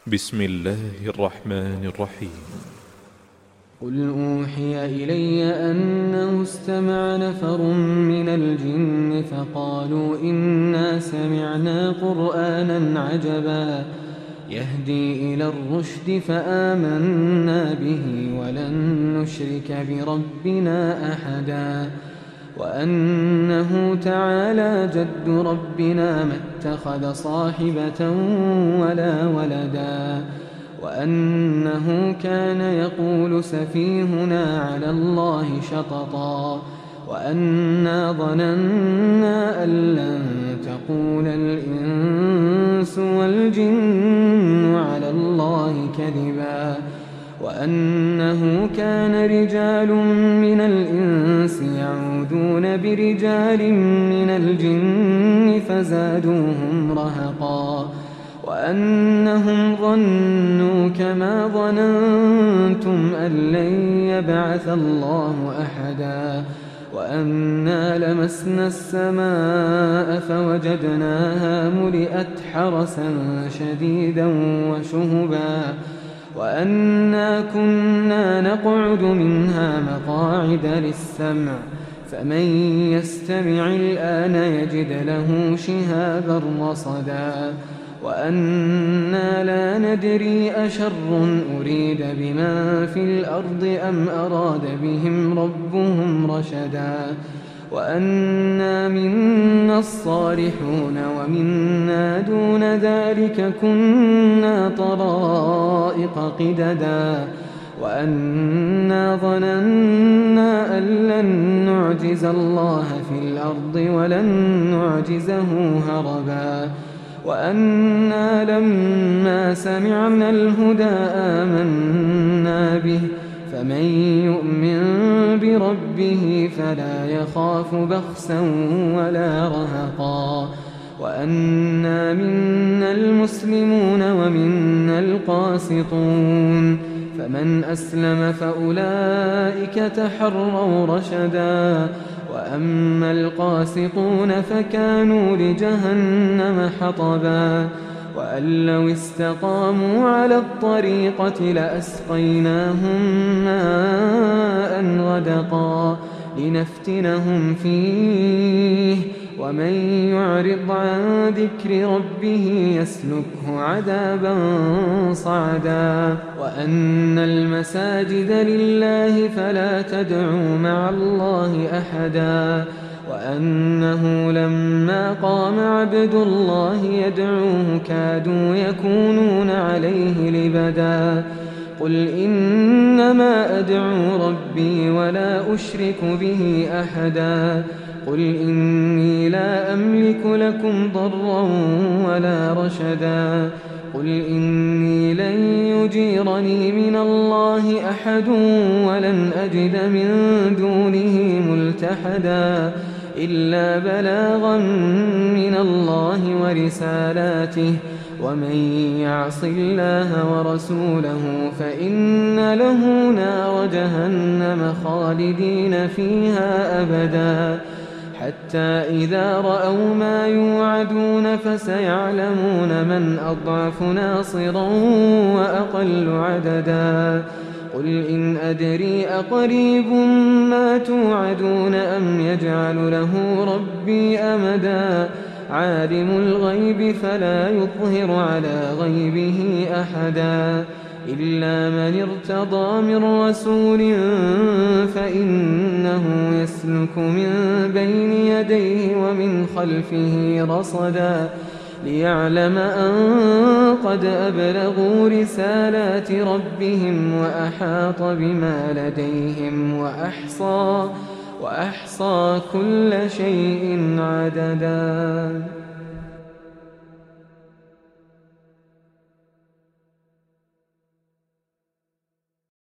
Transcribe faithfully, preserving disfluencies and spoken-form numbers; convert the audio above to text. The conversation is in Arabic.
بسم الله الرحمن الرحيم. قل أوحي إلي أنه استمع نفر من الجن فقالوا إنا سمعنا قرآنا عجبا يهدي إلى الرشد فآمنا به ولن نشرك بربنا أحدا وأنه تعالى جد ربنا ما اتخذ صاحبة ولا ولدا وأنه كان يقول سفيهنا على الله شططا وأنا ظننا أن لن تقول الإنس والجن على الله كذبا وأنه كان رجال من الإنس يعوذون برجال من الجن فزادوهم رهقا وأنهم ظنوا كما ظننتم أن لن يبعث الله أحدا وأنا لمسنا السماء فوجدناها ملئت حرسا شديدا وشهبا وأنا كنا نقعد منها مقاعد للسمع فمن يستمع الآن يجد له شهابا رصدا وأنا لا ندري أشر أريد بمن في الأرض أم أراد بهم ربهم رشدا وأنا منا الصالحون ومنا دون ذلك كنا طرائق قددا وأنا ظننا أن لن نعجز الله في الأرض ولن نعجزه هربا وأنا لما سمعنا الهدى آمنا به فمن يؤمن بربه فلا يخاف بخسا ولا رهقا وأنا منا المسلمون ومنا القاسطون فمن أسلم فأولئك تحروا رشدا وأما القاسطون فكانوا لجهنم حطبا وأن لو استقاموا على الطريقة لأسقيناهم ماء غدقا لنفتنهم فيه ومن يعرض عن ذكر ربه يسلكه عذابا صعدا وأن المساجد لله فلا تدعوا مع الله أحدا وأنه لما قام عبد الله يدعوه كادوا يكونون عليه لبدا قل إنما أدعو ربي ولا أشرك به أحدا قل إني لا أملك لكم ضرا ولا رشدا قل إني لن يجيرني من الله أحد ولن أجد من دونه ملتحدا إلا بلاغا من الله ورسالاته ومن يعص الله ورسوله فإن له نار جهنم خالدين فيها أبدا حتى إذا رأوا ما يوعدون فسيعلمون من أضعف ناصرا وأقل عددا قل إن أدري أقريب ما توعدون أم يجعل له ربي أمدا عالم الغيب فلا يظهر على غيبه أحدا إلا من ارتضى من رسول فإنه يسلك من بين يديه ومن خلفه رصدا ليعلم أن قد أبلغوا رسالات ربهم وأحاط بما لديهم وأحصى وأحصى كل شيء عددا.